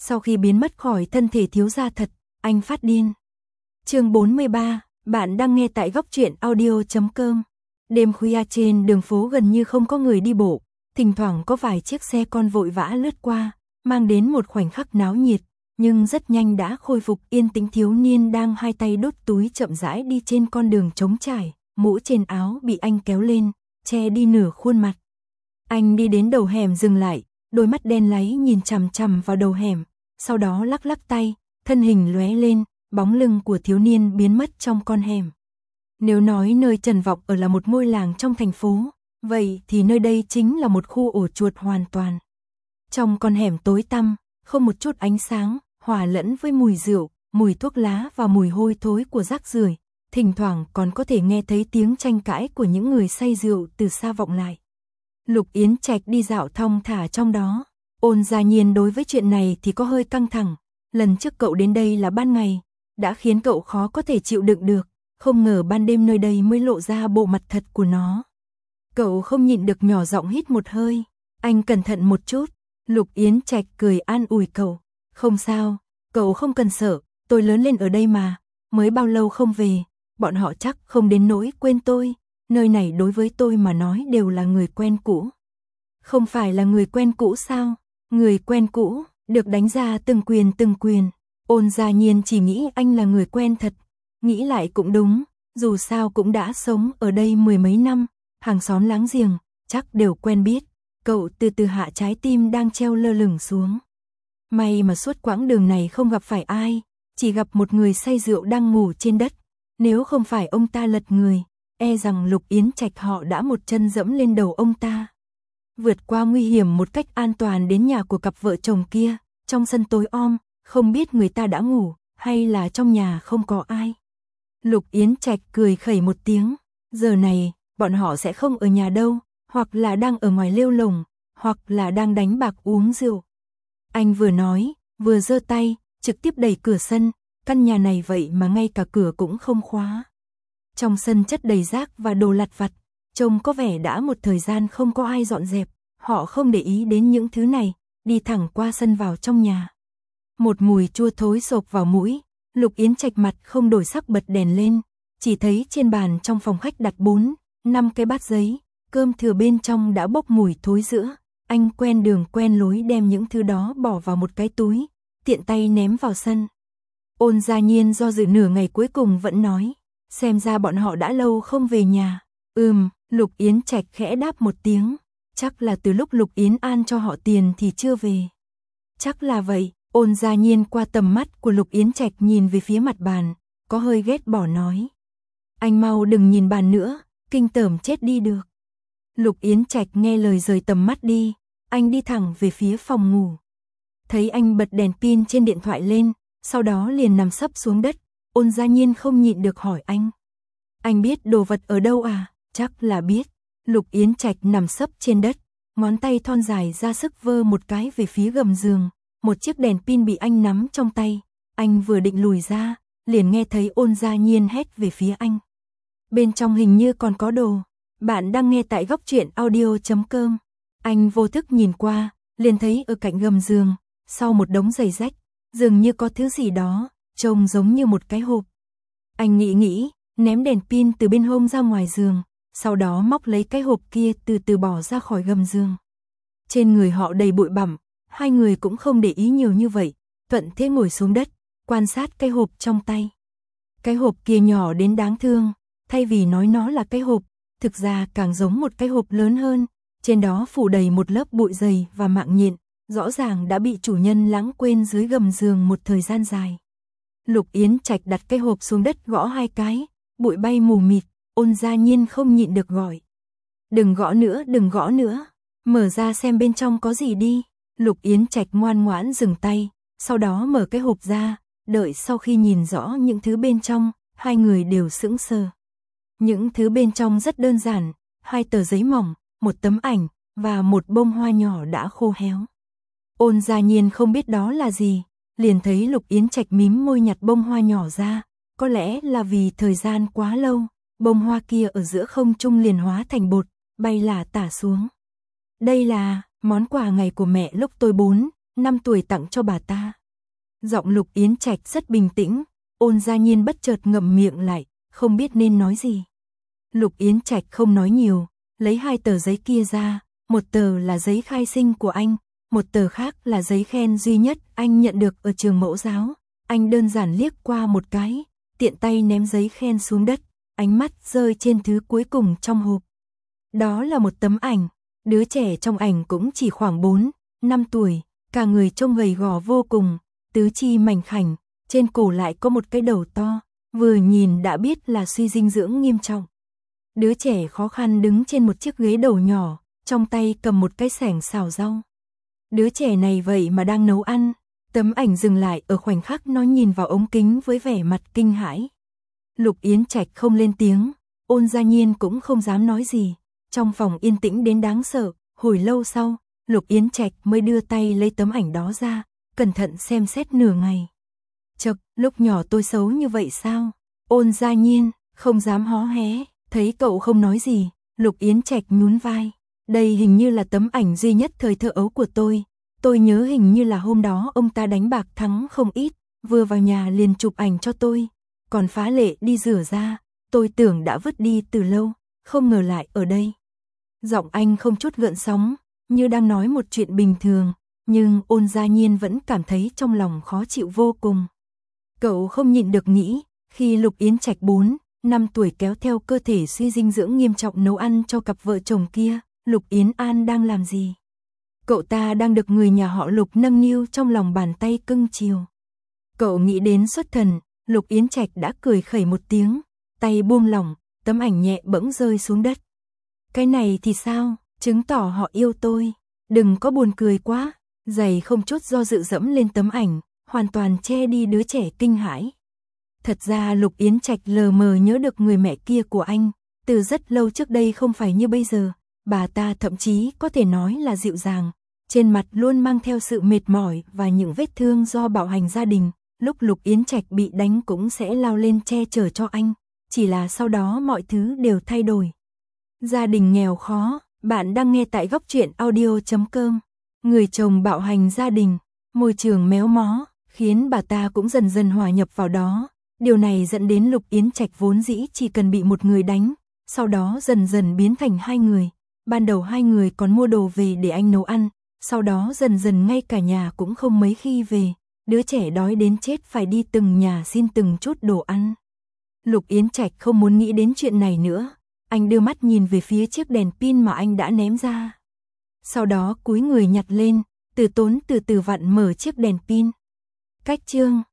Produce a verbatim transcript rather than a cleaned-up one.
Sau khi biến mất khỏi thân thể thiếu gia thật, anh phát điên. Chương bốn mươi ba, bạn đang nghe tại góc truyện audio chấm com. Đêm khuya trên đường phố gần như không có người đi bộ, thỉnh thoảng có vài chiếc xe con vội vã lướt qua, mang đến một khoảnh khắc náo nhiệt, nhưng rất nhanh đã khôi phục yên tĩnh. Thiếu niên đang hai tay đút túi chậm rãi đi trên con đường trống trải, mũ trên áo bị anh kéo lên, che đi nửa khuôn mặt. Anh đi đến đầu hẻm dừng lại, đôi mắt đen láy nhìn chằm chằm vào đầu hẻm, sau đó lắc lắc tay, thân hình lóe lên, bóng lưng của thiếu niên biến mất trong con hẻm. Nếu nói nơi Trần Vọng ở là một ngôi làng trong thành phố, vậy thì nơi đây chính là một khu ổ chuột hoàn toàn. Trong con hẻm tối tăm, không một chút ánh sáng, hòa lẫn với mùi rượu, mùi thuốc lá và mùi hôi thối của rác rưởi, thỉnh thoảng còn có thể nghe thấy tiếng tranh cãi của những người say rượu từ xa vọng lại. Lục Yến Trạch đi dạo thong thả trong đó, Ôn Gia Nhiên đối với chuyện này thì có hơi căng thẳng. Lần trước cậu đến đây là ban ngày, đã khiến cậu khó có thể chịu đựng được, không ngờ ban đêm nơi đây mới lộ ra bộ mặt thật của nó. Cậu không nhịn được nhỏ giọng hít một hơi, anh cẩn thận một chút. Lục Yến Trạch cười an ủi cậu, không sao, cậu không cần sợ, tôi lớn lên ở đây mà, mới bao lâu không về, bọn họ chắc không đến nỗi quên tôi, nơi này đối với tôi mà nói đều là người quen cũ. Không phải là người quen cũ sao? Người quen cũ, được đánh ra từng quyền từng quyền. Ôn Gia Nhiên chỉ nghĩ anh là người quen thật, nghĩ lại cũng đúng, dù sao cũng đã sống ở đây mười mấy năm, hàng xóm láng giềng, chắc đều quen biết. Cậu từ từ hạ trái tim đang treo lơ lửng xuống. May mà suốt quãng đường này không gặp phải ai, chỉ gặp một người say rượu đang ngủ trên đất. Nếu không phải ông ta lật người, e rằng Lục Yến Trạch họ đã một chân dẫm lên đầu ông ta. Vượt qua nguy hiểm một cách an toàn đến nhà của cặp vợ chồng kia, trong sân tối om, không biết người ta đã ngủ, hay là trong nhà không có ai. Lục Yến Trạch cười khẩy một tiếng, giờ này, bọn họ sẽ không ở nhà đâu, hoặc là đang ở ngoài lêu lồng, hoặc là đang đánh bạc uống rượu. Anh vừa nói, vừa giơ tay, trực tiếp đẩy cửa sân, căn nhà này vậy mà ngay cả cửa cũng không khóa. Trong sân chất đầy rác và đồ lặt vặt, trông có vẻ đã một thời gian không có ai dọn dẹp, họ không để ý đến những thứ này, đi thẳng qua sân vào trong nhà. Một mùi chua thối xộc vào mũi, Lục Yến Trạch mặt không đổi sắc bật đèn lên, chỉ thấy trên bàn trong phòng khách đặt bốn, năm cái bát giấy, cơm thừa bên trong đã bốc mùi thối rữa. Anh quen đường quen lối đem những thứ đó bỏ vào một cái túi, tiện tay ném vào sân. Ôn Gia Nhiên do dự nửa ngày cuối cùng vẫn nói, xem ra bọn họ đã lâu không về nhà. Ừm, Lục Yến Trạch khẽ đáp một tiếng, chắc là từ lúc Lục Yến An cho họ tiền thì chưa về. Chắc là vậy. Ôn Gia Nhiên qua tầm mắt của Lục Yến Trạch nhìn về phía mặt bàn, có hơi ghét bỏ nói, anh mau đừng nhìn bàn nữa, kinh tởm chết đi được. Lục Yến Trạch nghe lời rời tầm mắt đi, anh đi thẳng về phía phòng ngủ. Thấy anh bật đèn pin trên điện thoại lên, sau đó liền nằm sấp xuống đất. Ôn Gia Nhiên không nhịn được hỏi anh, anh biết đồ vật ở đâu à? Chắc là biết. Lục Yến Trạch nằm sấp trên đất, ngón tay thon dài ra sức vơ một cái về phía gầm giường. Một chiếc đèn pin bị anh nắm trong tay, anh vừa định lùi ra, liền nghe thấy Ôn Gia Nhiên hét về phía anh. Bên trong hình như còn có đồ. Bạn đang nghe tại góc truyện audio chấm com. Anh vô thức nhìn qua, liền thấy ở cạnh gầm giường, sau một đống giày rách, dường như có thứ gì đó, trông giống như một cái hộp. Anh nghĩ nghĩ, ném đèn pin từ bên hông ra ngoài giường, sau đó móc lấy cái hộp kia từ từ bỏ ra khỏi gầm giường. Trên người họ đầy bụi bặm, hai người cũng không để ý nhiều như vậy, thuận thế ngồi xuống đất, quan sát cái hộp trong tay. Cái hộp kia nhỏ đến đáng thương, thay vì nói nó là cái hộp, thực ra càng giống một cái hộp lớn hơn, trên đó phủ đầy một lớp bụi dày và mạng nhện, rõ ràng đã bị chủ nhân lãng quên dưới gầm giường một thời gian dài. Lục Yến Trạch đặt cái hộp xuống đất gõ hai cái, bụi bay mù mịt. Ôn Gia Nhiên không nhịn được gọi, đừng gõ nữa, đừng gõ nữa, mở ra xem bên trong có gì đi. Lục Yến Trạch ngoan ngoãn dừng tay, sau đó mở cái hộp ra, đợi sau khi nhìn rõ những thứ bên trong, hai người đều sững sờ. Những thứ bên trong rất đơn giản, hai tờ giấy mỏng, một tấm ảnh, và một bông hoa nhỏ đã khô héo. Ôn Gia Nhiên không biết đó là gì, liền thấy Lục Yến Trạch mím môi nhặt bông hoa nhỏ ra, có lẽ là vì thời gian quá lâu, bông hoa kia ở giữa không trung liền hóa thành bột, bay lả tả xuống. Đây là món quà ngày của mẹ lúc tôi bốn, năm tuổi tặng cho bà ta. Giọng Lục Yến Trạch rất bình tĩnh, Ôn Gia Nhiên bất chợt ngậm miệng lại, không biết nên nói gì. Lục Yến Trạch không nói nhiều, lấy hai tờ giấy kia ra, một tờ là giấy khai sinh của anh, một tờ khác là giấy khen duy nhất anh nhận được ở trường mẫu giáo. Anh đơn giản liếc qua một cái, tiện tay ném giấy khen xuống đất, ánh mắt rơi trên thứ cuối cùng trong hộp. Đó là một tấm ảnh, đứa trẻ trong ảnh cũng chỉ khoảng bốn, năm tuổi, cả người trông gầy gò vô cùng, tứ chi mảnh khảnh, trên cổ lại có một cái đầu to, vừa nhìn đã biết là suy dinh dưỡng nghiêm trọng. Đứa trẻ khó khăn đứng trên một chiếc ghế đầu nhỏ, trong tay cầm một cái xẻng xào rau. Đứa trẻ này vậy mà đang nấu ăn. Tấm ảnh dừng lại ở khoảnh khắc nó nhìn vào ống kính với vẻ mặt kinh hãi. Lục Yến Trạch không lên tiếng, Ôn Gia Nhiên cũng không dám nói gì. Trong phòng yên tĩnh đến đáng sợ, hồi lâu sau, Lục Yến Trạch mới đưa tay lấy tấm ảnh đó ra, cẩn thận xem xét nửa ngày. Chậc, lúc nhỏ tôi xấu như vậy sao? Ôn Gia Nhiên, không dám hó hé, thấy cậu không nói gì, Lục Yến Trạch nhún vai. Đây hình như là tấm ảnh duy nhất thời thơ ấu của tôi. Tôi nhớ hình như là hôm đó ông ta đánh bạc thắng không ít, vừa vào nhà liền chụp ảnh cho tôi, còn phá lệ đi rửa ra, tôi tưởng đã vứt đi từ lâu, không ngờ lại ở đây. Giọng anh không chút gợn sóng, như đang nói một chuyện bình thường, nhưng Ôn Gia Nhiên vẫn cảm thấy trong lòng khó chịu vô cùng. Cậu không nhịn được nghĩ, khi Lục Yến Trạch bốn, năm tuổi kéo theo cơ thể suy dinh dưỡng nghiêm trọng nấu ăn cho cặp vợ chồng kia, Lục Yến An đang làm gì? Cậu ta đang được người nhà họ Lục nâng niu trong lòng bàn tay cưng chiều. Cậu nghĩ đến xuất thần, Lục Yến Trạch đã cười khẩy một tiếng, tay buông lỏng, tấm ảnh nhẹ bẫng rơi xuống đất. Cái này thì sao, chứng tỏ họ yêu tôi, đừng có buồn cười quá. Giày không chút do dự dẫm lên tấm ảnh, hoàn toàn che đi đứa trẻ kinh hãi. Thật ra Lục Yến Trạch lờ mờ nhớ được người mẹ kia của anh, từ rất lâu trước đây không phải như bây giờ, bà ta thậm chí có thể nói là dịu dàng. Trên mặt luôn mang theo sự mệt mỏi và những vết thương do bạo hành gia đình, lúc Lục Yến Trạch bị đánh cũng sẽ lao lên che chở cho anh, chỉ là sau đó mọi thứ đều thay đổi. Gia đình nghèo khó, bạn đang nghe tại góc truyện audio chấm com. Người chồng bạo hành gia đình, môi trường méo mó, khiến bà ta cũng dần dần hòa nhập vào đó. Điều này dẫn đến Lục Yến Trạch vốn dĩ chỉ cần bị một người đánh, sau đó dần dần biến thành hai người. Ban đầu hai người còn mua đồ về để anh nấu ăn. Sau đó dần dần ngay cả nhà cũng không mấy khi về, đứa trẻ đói đến chết phải đi từng nhà xin từng chút đồ ăn. Lục Yến Trạch không muốn nghĩ đến chuyện này nữa, anh đưa mắt nhìn về phía chiếc đèn pin mà anh đã ném ra. Sau đó cúi người nhặt lên, từ tốn từ từ vặn mở chiếc đèn pin. Cách chương